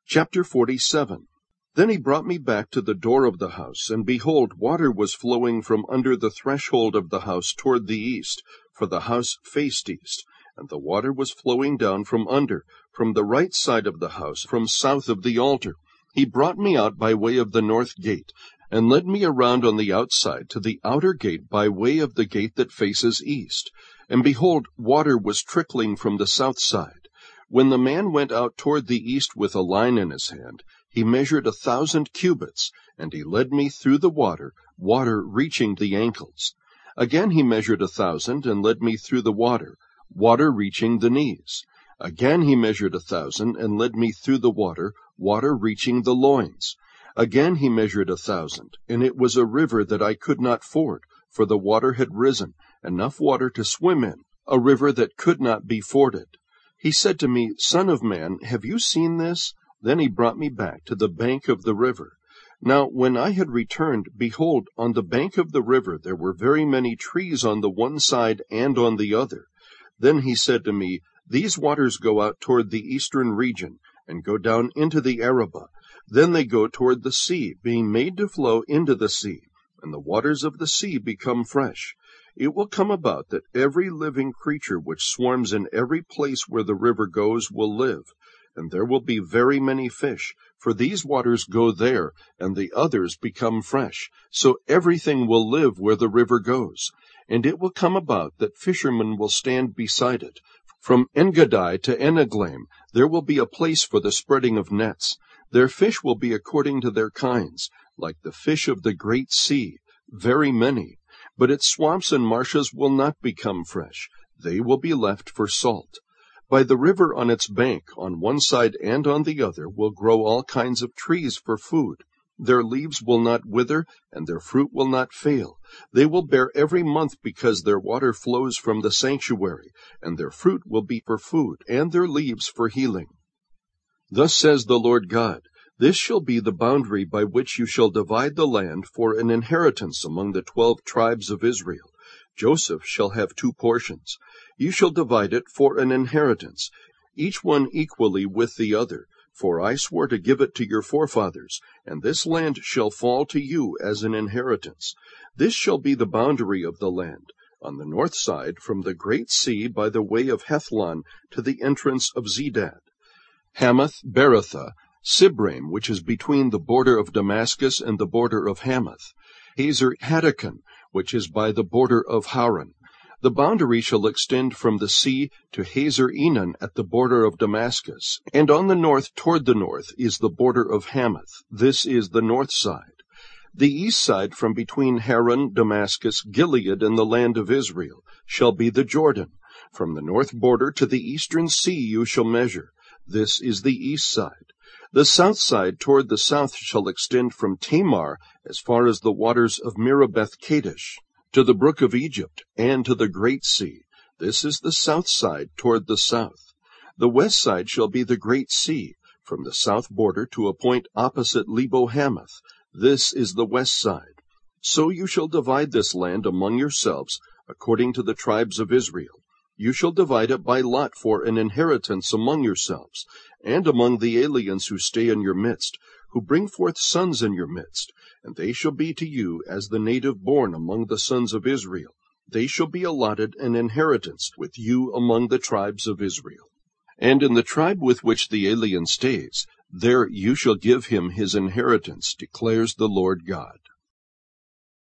Chapter 47. Then he brought me back to the door of the house, and behold, water was flowing from under the threshold of the house toward the east, for the house faced east, and the water was flowing down from under, from the right side of the house, from south of the altar. He brought me out by way of the north gate, and led me around on the outside to the outer gate by way of the gate that faces east. And behold, water was trickling from the south side. When the man went out toward the east with a line in his hand, he measured 1,000 cubits, and he led me through the water, water reaching the ankles. Again he measured 1,000, and led me through the water, water reaching the knees. Again he measured 1,000, and led me through the water, water reaching the loins. Again he measured 1,000, and it was a river that I could not ford, for the water had risen, enough water to swim in, a river that could not be forded. He said to me, Son of man, have you seen this? Then he brought me back to the bank of the river. Now when I had returned, behold, on the bank of the river there were very many trees on the one side and on the other. Then he said to me, These waters go out toward the eastern region, and go down into the Arabah. Then they go toward the sea, being made to flow into the sea, and the waters of the sea become fresh. It will come about that every living creature which swarms in every place where the river goes will live, and there will be very many fish, for these waters go there, and the others become fresh. So everything will live where the river goes. And it will come about that fishermen will stand beside it. From Engedi to Eneglaim there will be a place for the spreading of nets. Their fish will be according to their kinds, like the fish of the great sea, very many. But its swamps and marshes will not become fresh. They will be left for salt. By the river on its bank, on one side and on the other, will grow all kinds of trees for food. Their leaves will not wither, and their fruit will not fail. They will bear every month because their water flows from the sanctuary, and their fruit will be for food, and their leaves for healing. Thus says the Lord God, This shall be the boundary by which you shall divide the land for an inheritance among the 12 tribes of Israel. Joseph shall have 2 portions. You shall divide it for an inheritance, each one equally with the other. For I swore to give it to your forefathers, and this land shall fall to you as an inheritance. This shall be the boundary of the land, on the north side from the great sea by the way of Hethlon to the entrance of Zedad. Hamath, Berothah, Sibraim, which is between the border of Damascus and the border of Hamath, Hazer Hatticon, which is by the border of Haran. The boundary shall extend from the sea to Hazer Enon at the border of Damascus, and on the north toward the north is the border of Hamath. This is the north side. The east side from between Haran, Damascus, Gilead, and the land of Israel shall be the Jordan. From the north border to the eastern sea you shall measure. This is the east side. The south side toward the south shall extend from Tamar as far as the waters of Meribeth Kadesh, to the brook of Egypt, and to the great sea. This is the south side toward the south. The west side shall be the great sea, from the south border to a point opposite Lebo Hamath. This is the west side. So you shall divide this land among yourselves, according to the tribes of Israel. You shall divide it by lot for an inheritance among yourselves, and among the aliens who stay in your midst, who bring forth sons in your midst, and they shall be to you as the native born among the sons of Israel. They shall be allotted an inheritance with you among the tribes of Israel. And in the tribe with which the alien stays, there you shall give him his inheritance, declares the Lord God.